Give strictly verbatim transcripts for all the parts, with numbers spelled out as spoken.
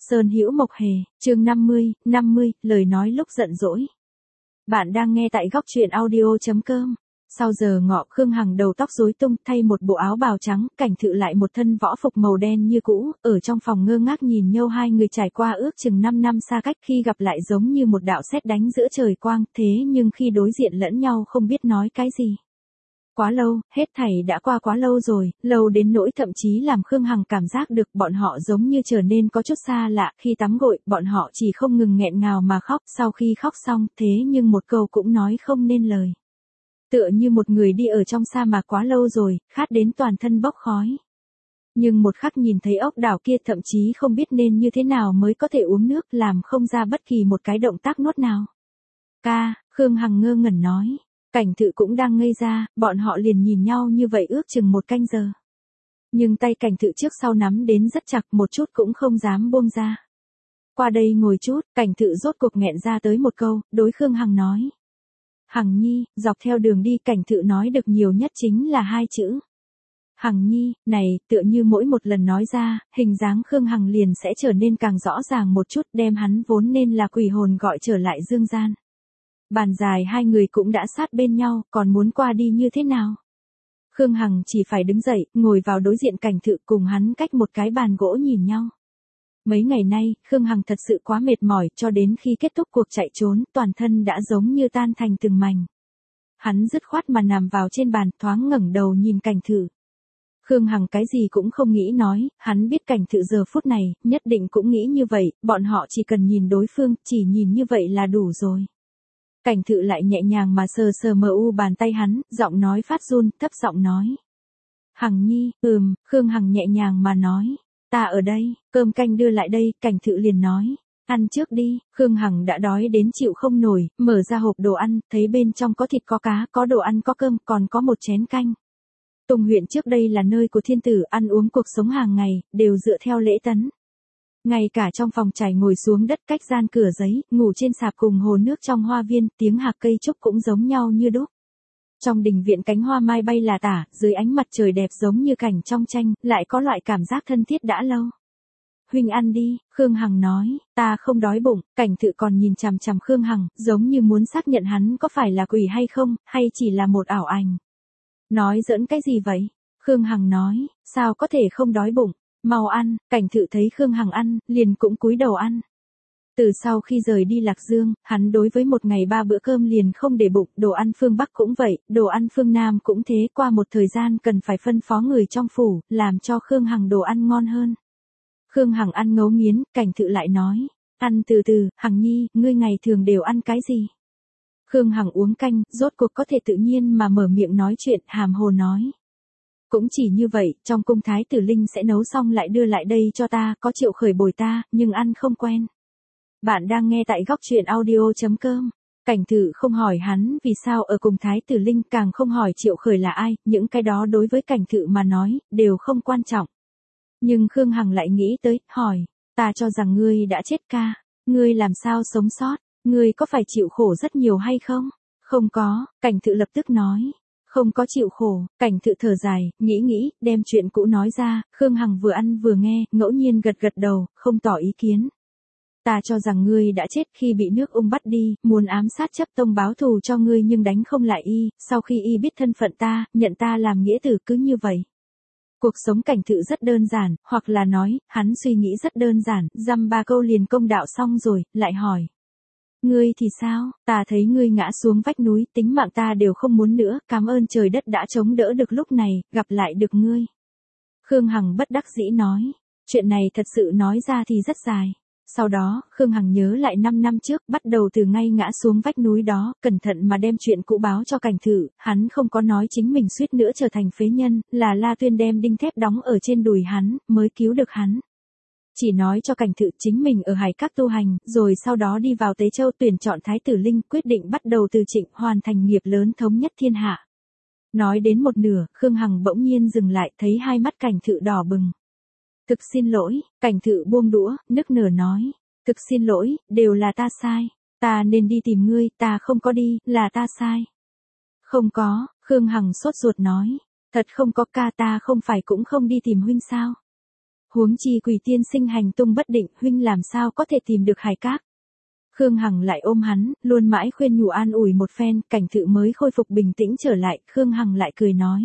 Sơn Hữu Mộc Hề, chương năm mươi, năm mươi, lời nói lúc giận dỗi. Bạn đang nghe tại góc truyện audio.com. Sau giờ ngọ, Khương Hằng đầu tóc rối tung, thay một bộ áo bào trắng, Cảnh Thự lại một thân võ phục màu đen như cũ, ở trong phòng ngơ ngác nhìn nhau hai người trải qua ước chừng năm năm xa cách, khi gặp lại giống như một đạo sét đánh giữa trời quang, thế nhưng khi đối diện lẫn nhau không biết nói cái gì. Quá lâu, hết thảy đã qua quá lâu rồi, lâu đến nỗi thậm chí làm Khương Hằng cảm giác được bọn họ giống như trở nên có chút xa lạ. Khi tắm gội, bọn họ chỉ không ngừng nghẹn ngào mà khóc, sau khi khóc xong, thế nhưng một câu cũng nói không nên lời. Tựa như một người đi ở trong sa mạc quá lâu rồi, khát đến toàn thân bốc khói. Nhưng một khắc nhìn thấy ốc đảo kia thậm chí không biết nên như thế nào mới có thể uống nước, làm không ra bất kỳ một cái động tác nuốt nào. Ca, Khương Hằng ngơ ngẩn nói. Cảnh Thự cũng đang ngây ra, bọn họ liền nhìn nhau như vậy ước chừng một canh giờ. Nhưng tay Cảnh Thự trước sau nắm đến rất chặt, một chút cũng không dám buông ra. Qua đây ngồi chút, Cảnh Thự rốt cuộc nghẹn ra tới một câu, đối Khương Hằng nói. Hằng Nhi, dọc theo đường đi Cảnh Thự nói được nhiều nhất chính là hai chữ. Hằng Nhi, này, tựa như mỗi một lần nói ra, hình dáng Khương Hằng liền sẽ trở nên càng rõ ràng một chút, đem hắn vốn nên là quỷ hồn gọi trở lại dương gian. Bàn dài hai người cũng đã sát bên nhau, còn muốn qua đi như thế nào? Khương Hằng chỉ phải đứng dậy, ngồi vào đối diện Cảnh Thự, cùng hắn cách một cái bàn gỗ nhìn nhau. Mấy ngày nay, Khương Hằng thật sự quá mệt mỏi, cho đến khi kết thúc cuộc chạy trốn, toàn thân đã giống như tan thành từng mảnh. Hắn dứt khoát mà nằm vào trên bàn, thoáng ngẩng đầu nhìn Cảnh Thự. Khương Hằng cái gì cũng không nghĩ nói, hắn biết Cảnh Thự giờ phút này, nhất định cũng nghĩ như vậy, bọn họ chỉ cần nhìn đối phương, chỉ nhìn như vậy là đủ rồi. Cảnh Thự lại nhẹ nhàng mà sờ sờ mờ u bàn tay hắn, giọng nói phát run, thấp giọng nói. Hằng Nhi, ừm, Khương Hằng nhẹ nhàng mà nói. Ta ở đây, cơm canh đưa lại đây, Cảnh Thự liền nói. Ăn trước đi, Khương Hằng đã đói đến chịu không nổi, mở ra hộp đồ ăn, thấy bên trong có thịt có cá, có đồ ăn có cơm, còn có một chén canh. Tùng huyện trước đây là nơi của thiên tử, ăn uống cuộc sống hàng ngày, đều dựa theo lễ tấn. Ngay cả trong phòng trải ngồi xuống đất cách gian cửa giấy, ngủ trên sạp cùng hồ nước trong hoa viên, tiếng hạc cây trúc cũng giống nhau như đúc. Trong đình viện cánh hoa mai bay là tả, dưới ánh mặt trời đẹp giống như cảnh trong tranh, lại có loại cảm giác thân thiết đã lâu. Huynh ăn đi, Khương Hằng nói, ta không đói bụng. Cảnh Thự còn nhìn chằm chằm Khương Hằng, giống như muốn xác nhận hắn có phải là quỷ hay không, hay chỉ là một ảo ảnh. Nói giỡn cái gì vậy? Khương Hằng nói, sao có thể không đói bụng? Mau ăn. Cảnh Thự thấy Khương Hằng ăn, liền cũng cúi đầu ăn. Từ sau khi rời đi Lạc Dương, hắn đối với một ngày ba bữa cơm liền không để bụng, đồ ăn phương Bắc cũng vậy, đồ ăn phương Nam cũng thế, qua một thời gian cần phải phân phó người trong phủ, làm cho Khương Hằng đồ ăn ngon hơn. Khương Hằng ăn ngấu nghiến, Cảnh Thự lại nói, ăn từ từ, Hằng Nhi, ngươi ngày thường đều ăn cái gì? Khương Hằng uống canh, rốt cuộc có thể tự nhiên mà mở miệng nói chuyện, hàm hồ nói. Cũng chỉ như vậy, trong cung thái tử Linh sẽ nấu xong lại đưa lại đây cho ta, có Triệu Khởi bồi ta, nhưng ăn không quen. Bạn đang nghe tại góc truyện audio.com. Cảnh Thự không hỏi hắn vì sao ở cùng thái tử Linh, càng không hỏi Triệu Khởi là ai, những cái đó đối với Cảnh Thự mà nói, đều không quan trọng. Nhưng Khương Hằng lại nghĩ tới, hỏi, ta cho rằng ngươi đã chết ca, ngươi làm sao sống sót, ngươi có phải chịu khổ rất nhiều hay không? Không có, Cảnh Thự lập tức nói. Không có chịu khổ. Cảnh Thự thở dài, nghĩ nghĩ, đem chuyện cũ nói ra. Khương Hằng vừa ăn vừa nghe, ngẫu nhiên gật gật đầu, không tỏ ý kiến. Ta cho rằng ngươi đã chết khi bị nước ung bắt đi, muốn ám sát chấp tông báo thù cho ngươi nhưng đánh không lại y, sau khi y biết thân phận ta, nhận ta làm nghĩa tử, cứ như vậy. Cuộc sống Cảnh Thự rất đơn giản, hoặc là nói, hắn suy nghĩ rất đơn giản, dăm ba câu liền công đạo xong rồi, lại hỏi. Ngươi thì sao? Ta thấy ngươi ngã xuống vách núi, tính mạng ta đều không muốn nữa, cảm ơn trời đất đã chống đỡ được lúc này, gặp lại được ngươi. Khương Hằng bất đắc dĩ nói, chuyện này thật sự nói ra thì rất dài. Sau đó, Khương Hằng nhớ lại năm năm trước, bắt đầu từ ngay ngã xuống vách núi đó, cẩn thận mà đem chuyện cũ báo cho Cảnh Thự, hắn không có nói chính mình suýt nữa trở thành phế nhân, là La Tuyên đem đinh thép đóng ở trên đùi hắn, mới cứu được hắn. Chỉ nói cho Cảnh Thự chính mình ở Hải Các tu hành, rồi sau đó đi vào Tế Châu tuyển chọn Thái tử Linh, quyết định bắt đầu từ Trịnh, hoàn thành nghiệp lớn thống nhất thiên hạ. Nói đến một nửa, Khương Hằng bỗng nhiên dừng lại, thấy hai mắt Cảnh Thự đỏ bừng. Thực xin lỗi, Cảnh Thự buông đũa, nức nở nói. Thực xin lỗi, đều là ta sai. Ta nên đi tìm ngươi, ta không có đi, là ta sai. Không có, Khương Hằng sốt ruột nói. Thật không có ca, ta không phải cũng không đi tìm huynh sao? huống chi Quỳ tiên sinh hành tung bất định, huynh làm sao có thể tìm được Hải Các. Khương Hằng lại ôm hắn, luôn mãi khuyên nhủ an ủi một phen, Cảnh Thự mới khôi phục bình tĩnh trở lại, Khương Hằng lại cười nói.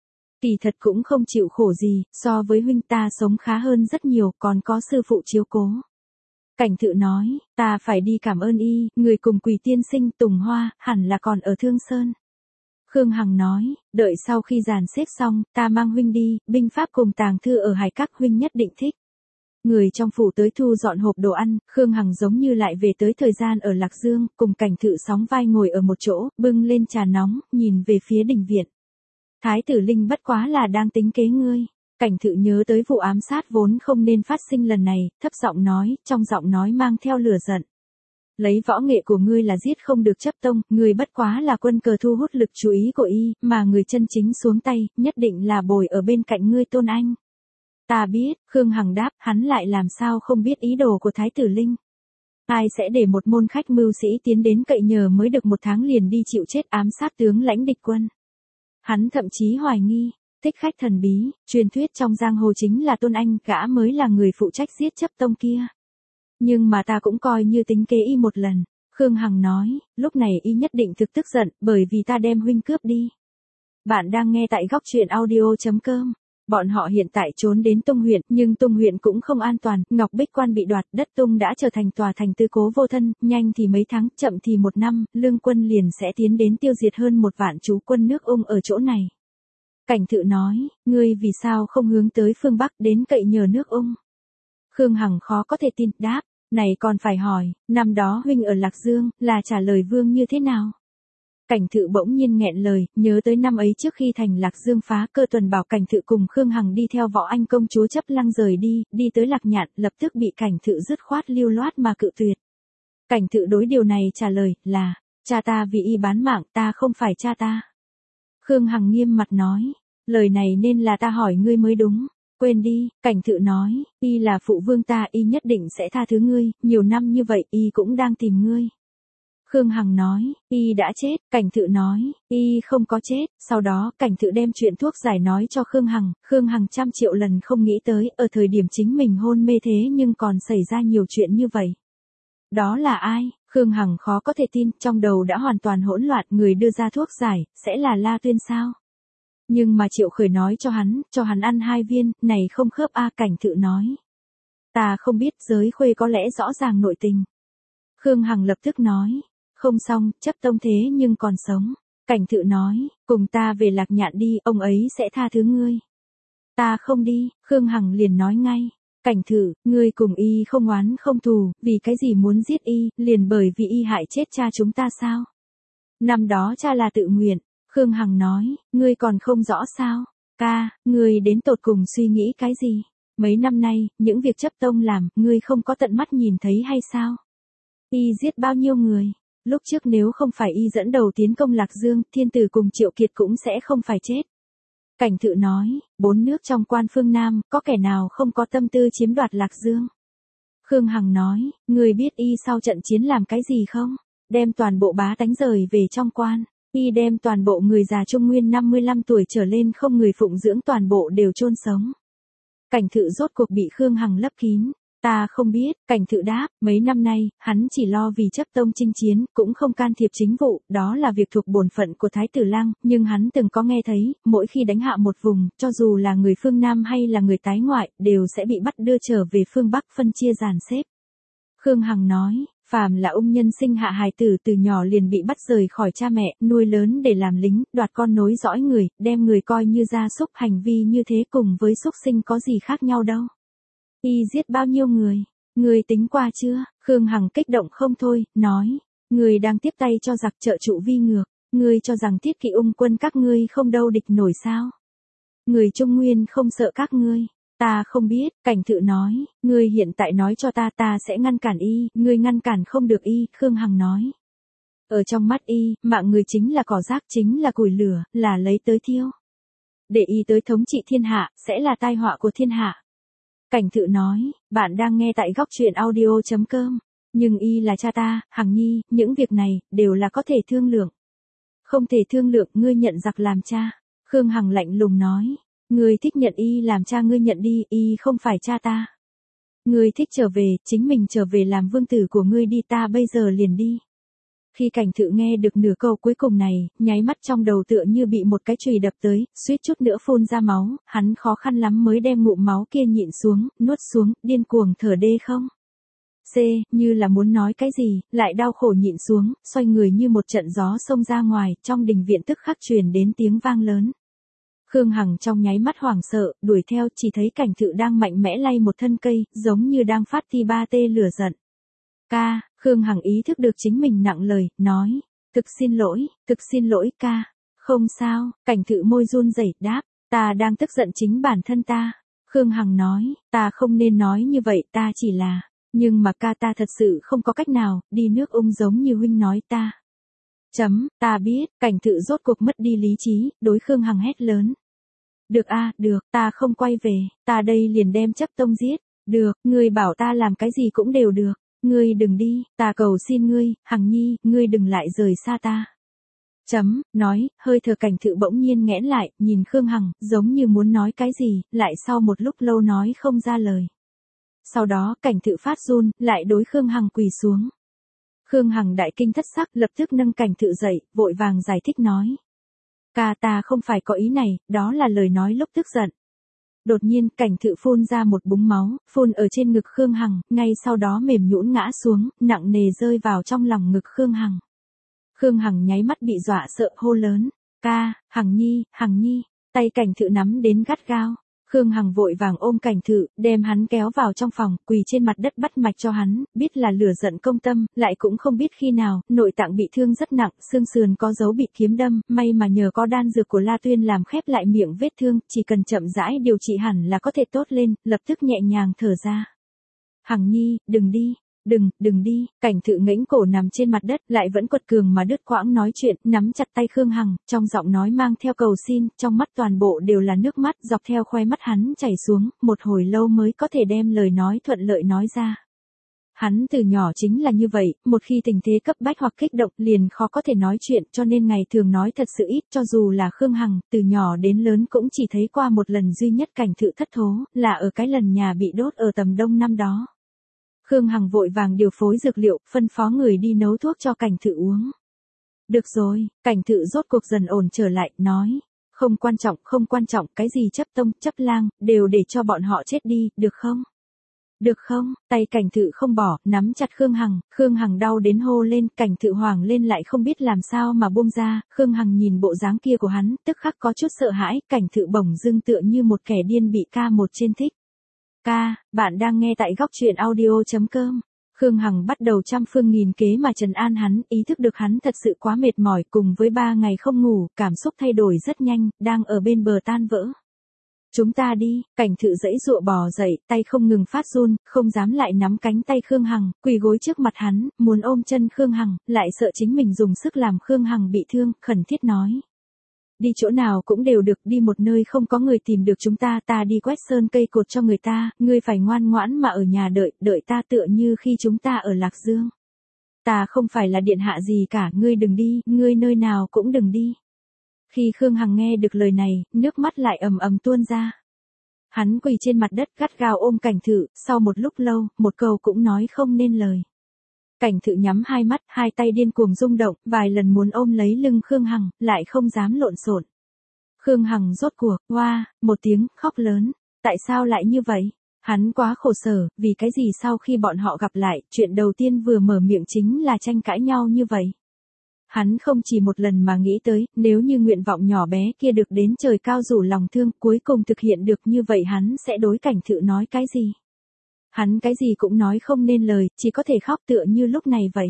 Kỳ thật cũng không chịu khổ gì, so với huynh ta sống khá hơn rất nhiều, còn có sư phụ chiếu cố. Cảnh Thự nói, ta phải đi cảm ơn y, người cùng Quỳ tiên sinh Tùng Hoa, hẳn là còn ở Thương Sơn. Khương Hằng nói, đợi sau khi dàn xếp xong, ta mang huynh đi, binh pháp cùng tàng thư ở Hải Các huynh nhất định thích. Người trong phủ tới thu dọn hộp đồ ăn, Khương Hằng giống như lại về tới thời gian ở Lạc Dương, cùng Cảnh Thự sóng vai ngồi ở một chỗ, bưng lên trà nóng, nhìn về phía đình viện. Thái tử Linh bất quá là đang tính kế ngươi. Cảnh Thự nhớ tới vụ ám sát vốn không nên phát sinh lần này, thấp giọng nói, trong giọng nói mang theo lửa giận. Lấy võ nghệ của ngươi là giết không được chấp tông, ngươi bất quá là quân cờ thu hút lực chú ý của y, mà người chân chính xuống tay, nhất định là bồi ở bên cạnh ngươi Tôn Anh. Ta biết, Khương Hằng đáp, hắn lại làm sao không biết ý đồ của Thái tử Linh. Ai sẽ để một môn khách mưu sĩ tiến đến cậy nhờ mới được một tháng liền đi chịu chết ám sát tướng lãnh địch quân. Hắn thậm chí hoài nghi, thích khách thần bí, truyền thuyết trong giang hồ chính là Tôn Anh, gã mới là người phụ trách giết chấp tông kia. Nhưng mà ta cũng coi như tính kế y một lần. Khương Hằng nói, lúc này y nhất định thực tức giận, bởi vì ta đem huynh cướp đi. Bạn đang nghe tại góc truyện audio chấm com. Bọn họ hiện tại trốn đến Tung huyện, nhưng Tung huyện cũng không an toàn, Ngọc Bích Quan bị đoạt, đất Tung đã trở thành tòa thành tư cố vô thân, nhanh thì mấy tháng, chậm thì một năm, Lương quân liền sẽ tiến đến tiêu diệt hơn một vạn chú quân nước Ung ở chỗ này. Cảnh Thự nói, ngươi vì sao không hướng tới phương Bắc đến cậy nhờ nước Ung? Khương Hằng khó có thể tin, đáp, này còn phải hỏi, năm đó huynh ở Lạc Dương, là trả lời vương như thế nào? Cảnh Thự bỗng nhiên nghẹn lời, nhớ tới năm ấy trước khi thành Lạc Dương phá, Cơ Tuần bảo Cảnh Thự cùng Khương Hằng đi theo Võ Anh công chúa Chấp Lăng rời đi, đi tới Lạc Nhạn, lập tức bị Cảnh Thự dứt khoát lưu loát mà cự tuyệt. Cảnh Thự đối điều này trả lời, là, cha ta vì y bán mạng, ta không phải cha ta. Khương Hằng nghiêm mặt nói, lời này nên là ta hỏi ngươi mới đúng. Quên đi, Cảnh Thự nói, y là phụ vương ta, y nhất định sẽ tha thứ ngươi, nhiều năm như vậy y cũng đang tìm ngươi. Khương Hằng nói, y đã chết, Cảnh Thự nói, y không có chết, sau đó Cảnh Thự đem chuyện thuốc giải nói cho Khương Hằng, Khương Hằng trăm triệu lần không nghĩ tới, ở thời điểm chính mình hôn mê thế nhưng còn xảy ra nhiều chuyện như vậy. Đó là ai? Khương Hằng khó có thể tin, trong đầu đã hoàn toàn hỗn loạn, người đưa ra thuốc giải, sẽ là La Tuyên sao? Nhưng mà Triệu Khởi nói cho hắn, cho hắn ăn hai viên, này không khớp a. Cảnh Thự nói. Ta không biết, giới khuê có lẽ rõ ràng nội tình. Khương Hằng lập tức nói. Không xong, chấp tông thế nhưng còn sống. Cảnh Thự nói, cùng ta về Lạc Nhạn đi, ông ấy sẽ tha thứ ngươi. Ta không đi, Khương Hằng liền nói ngay. Cảnh Thự, ngươi cùng y không oán không thù, vì cái gì muốn giết y, liền bởi vì y hại chết cha chúng ta sao? Năm đó cha là tự nguyện. Khương Hằng nói, ngươi còn không rõ sao? Ca, ngươi đến tột cùng suy nghĩ cái gì? Mấy năm nay, những việc chấp tông làm, ngươi không có tận mắt nhìn thấy hay sao? Y giết bao nhiêu người? Lúc trước nếu không phải y dẫn đầu tiến công Lạc Dương, Thiên Tử cùng Triệu Kiệt cũng sẽ không phải chết. Cảnh Thự nói, bốn nước trong quan phương Nam, có kẻ nào không có tâm tư chiếm đoạt Lạc Dương? Khương Hằng nói, ngươi biết y sau trận chiến làm cái gì không? Đem toàn bộ bá tánh rời về trong quan. Y đem toàn bộ người già Trung Nguyên năm mươi lăm tuổi trở lên không người phụng dưỡng toàn bộ đều chôn sống. Cảnh Thự rốt cuộc bị Khương Hằng lấp kín. Ta không biết, Cảnh Thự đáp, mấy năm nay, hắn chỉ lo vì chấp tông chinh chiến, cũng không can thiệp chính vụ, đó là việc thuộc bổn phận của Thái tử Lăng, nhưng hắn từng có nghe thấy, mỗi khi đánh hạ một vùng, cho dù là người phương Nam hay là người tái ngoại, đều sẽ bị bắt đưa trở về phương Bắc phân chia dàn xếp. Khương Hằng nói, phàm là ung nhân sinh hạ hài tử từ nhỏ liền bị bắt rời khỏi cha mẹ, nuôi lớn để làm lính, đoạt con nối dõi người, đem người coi như gia súc, hành vi như thế cùng với súc sinh có gì khác nhau đâu. Y giết bao nhiêu người? Người tính qua chưa? Khương Hằng kích động không thôi, nói, người đang tiếp tay cho giặc trợ trụ vi ngược, người cho rằng thiết kỵ ung quân các ngươi không đâu địch nổi sao? Người Trung Nguyên không sợ các ngươi. Ta không biết, Cảnh Thự nói, ngươi hiện tại nói cho ta, ta sẽ ngăn cản y, ngươi ngăn cản không được y, Khương Hằng nói. Ở trong mắt y, mạng người chính là cỏ rác, chính là củi lửa, là lấy tới thiêu. Để y tới thống trị thiên hạ, sẽ là tai họa của thiên hạ. Cảnh Thự nói, bạn đang nghe tại góc truyện audio chấm com, nhưng y là cha ta, Hằng Nhi, những việc này, đều là có thể thương lượng. Không thể thương lượng, ngươi nhận giặc làm cha. Khương Hằng lạnh lùng nói. Ngươi thích nhận y làm cha ngươi nhận đi, y không phải cha ta. Ngươi thích trở về, chính mình trở về làm vương tử của ngươi đi, ta bây giờ liền đi. Khi Cảnh Thự nghe được nửa câu cuối cùng này, nháy mắt trong đầu tựa như bị một cái chùy đập tới, suýt chút nữa phun ra máu, hắn khó khăn lắm mới đem ngụm máu kia nhịn xuống, nuốt xuống, điên cuồng thở đê không. C, như là muốn nói cái gì, lại đau khổ nhịn xuống, xoay người như một trận gió xông ra ngoài, trong đình viện tức khắc truyền đến tiếng vang lớn. Khương Hằng trong nháy mắt hoảng sợ, đuổi theo, chỉ thấy Cảnh Thự đang mạnh mẽ lay một thân cây, giống như đang phát ti ba tê lửa giận. Ca, Khương Hằng ý thức được chính mình nặng lời, nói, thực xin lỗi, thực xin lỗi ca. Không sao, Cảnh Thự môi run rẩy đáp, ta đang tức giận chính bản thân ta. Khương Hằng nói, ta không nên nói như vậy, ta chỉ là, nhưng mà ca ta thật sự không có cách nào, đi nước ung giống như huynh nói ta. Chấm, ta biết, Cảnh Thự rốt cuộc mất đi lý trí, đối Khương Hằng hét lớn. Được a, được, ta không quay về, ta đây liền đem chấp tông giết. Được, ngươi bảo ta làm cái gì cũng đều được. Ngươi đừng đi, ta cầu xin ngươi, Hằng Nhi, ngươi đừng lại rời xa ta. Chấm, nói, hơi thở Cảnh Thự bỗng nhiên nghẽn lại, nhìn Khương Hằng, giống như muốn nói cái gì, lại sau một lúc lâu nói không ra lời. Sau đó Cảnh Thự phát run, lại đối Khương Hằng quỳ xuống. Khương Hằng đại kinh thất sắc, lập tức nâng Cảnh Thự dậy, vội vàng giải thích nói. Ca ta không phải có ý này, đó là lời nói lúc tức giận. Đột nhiên, Cảnh Thự phun ra một búng máu, phun ở trên ngực Khương Hằng, ngay sau đó mềm nhũn ngã xuống, nặng nề rơi vào trong lòng ngực Khương Hằng. Khương Hằng nháy mắt bị dọa sợ hô lớn, ca, Hằng Nhi, Hằng Nhi, tay Cảnh Thự nắm đến gắt gao. Khương Hằng vội vàng ôm Cảnh Thự, đem hắn kéo vào trong phòng, quỳ trên mặt đất bắt mạch cho hắn, biết là lửa giận công tâm, lại cũng không biết khi nào, nội tạng bị thương rất nặng, xương sườn có dấu bị kiếm đâm, may mà nhờ có đan dược của La Tuyên làm khép lại miệng vết thương, chỉ cần chậm rãi điều trị hẳn là có thể tốt lên, lập tức nhẹ nhàng thở ra. Hằng Nhi, đừng đi. Đừng, đừng đi, Cảnh Thự ngẩng cổ nằm trên mặt đất, lại vẫn quật cường mà đứt quãng nói chuyện, nắm chặt tay Khương Hằng, trong giọng nói mang theo cầu xin, trong mắt toàn bộ đều là nước mắt, dọc theo khóe mắt hắn chảy xuống, một hồi lâu mới có thể đem lời nói thuận lợi nói ra. Hắn từ nhỏ chính là như vậy, một khi tình thế cấp bách hoặc kích động liền khó có thể nói chuyện, cho nên ngày thường nói thật sự ít, cho dù là Khương Hằng, từ nhỏ đến lớn cũng chỉ thấy qua một lần duy nhất Cảnh Thự thất thố, là ở cái lần nhà bị đốt ở tầm đông năm đó. Khương Hằng vội vàng điều phối dược liệu, phân phó người đi nấu thuốc cho Cảnh Thự uống. Được rồi, Cảnh Thự rốt cuộc dần ổn trở lại, nói. Không quan trọng, không quan trọng, cái gì chấp tông, chấp lang, đều để cho bọn họ chết đi, được không? Được không? Tay Cảnh Thự không bỏ, nắm chặt Khương Hằng, Khương Hằng đau đến hô lên, Cảnh Thự hoảng lên lại không biết làm sao mà buông ra, Khương Hằng nhìn bộ dáng kia của hắn, tức khắc có chút sợ hãi, Cảnh Thự bỗng dưng tựa như một kẻ điên bị ca một trên thích. Ca, bạn đang nghe tại góc truyện audio chấm com. Khương Hằng bắt đầu trăm phương nghìn kế mà trấn an hắn, ý thức được hắn thật sự quá mệt mỏi, cùng với ba ngày không ngủ, cảm xúc thay đổi rất nhanh, đang ở bên bờ tan vỡ. Chúng ta đi, Cảnh Thự dãy dụa bò dậy, tay không ngừng phát run, không dám lại nắm cánh tay Khương Hằng, quỳ gối trước mặt hắn, muốn ôm chân Khương Hằng, lại sợ chính mình dùng sức làm Khương Hằng bị thương, khẩn thiết nói. Đi chỗ nào cũng đều được, đi một nơi không có người tìm được chúng ta, ta đi quét sơn cây cột cho người ta, ngươi phải ngoan ngoãn mà ở nhà đợi, đợi ta tựa như khi chúng ta ở Lạc Dương. Ta không phải là điện hạ gì cả, ngươi đừng đi, ngươi nơi nào cũng đừng đi. Khi Khương Hằng nghe được lời này, nước mắt lại ầm ầm tuôn ra. Hắn quỳ trên mặt đất gắt gao ôm Cảnh Thự, sau một lúc lâu, một câu cũng nói không nên lời. Cảnh Thự nhắm hai mắt, hai tay điên cuồng rung động, vài lần muốn ôm lấy lưng Khương Hằng, lại không dám lộn xộn. Khương Hằng rốt cuộc, oa, một tiếng, khóc lớn. Tại sao lại như vậy? Hắn quá khổ sở, vì cái gì sau khi bọn họ gặp lại, chuyện đầu tiên vừa mở miệng chính là tranh cãi nhau như vậy. Hắn không chỉ một lần mà nghĩ tới, nếu như nguyện vọng nhỏ bé kia được đến trời cao rủ lòng thương, cuối cùng thực hiện được như vậy hắn sẽ đối Cảnh Thự nói cái gì? Hắn cái gì cũng nói không nên lời, chỉ có thể khóc tựa như lúc này vậy.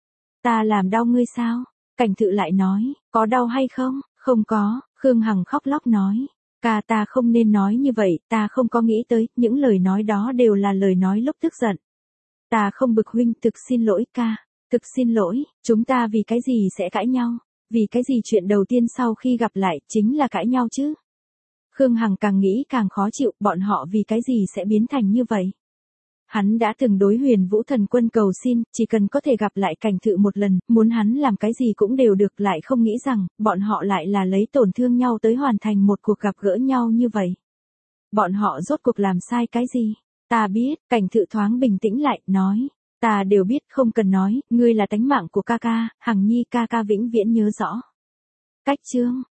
Ta làm đau ngươi sao? Cảnh Thự lại nói, có đau hay không? Không có, Khương Hằng khóc lóc nói. Ca ta không nên nói như vậy, ta không có nghĩ tới, những lời nói đó đều là lời nói lúc tức giận. Ta không bực huynh, thực xin lỗi ca, thực xin lỗi, chúng ta vì cái gì sẽ cãi nhau? Vì cái gì chuyện đầu tiên sau khi gặp lại, chính là cãi nhau chứ? Khương Hằng càng nghĩ càng khó chịu, bọn họ vì cái gì sẽ biến thành như vậy? Hắn đã từng đối Huyền Vũ Thần Quân cầu xin, chỉ cần có thể gặp lại Cảnh Thự một lần, muốn hắn làm cái gì cũng đều được, lại không nghĩ rằng, bọn họ lại là lấy tổn thương nhau tới hoàn thành một cuộc gặp gỡ nhau như vậy. Bọn họ rốt cuộc làm sai cái gì? Ta biết, Cảnh Thự thoáng bình tĩnh lại, nói. Ta đều biết, không cần nói, ngươi là tánh mạng của ca ca, Hằng Nhi ca ca vĩnh viễn nhớ rõ. Cách chương.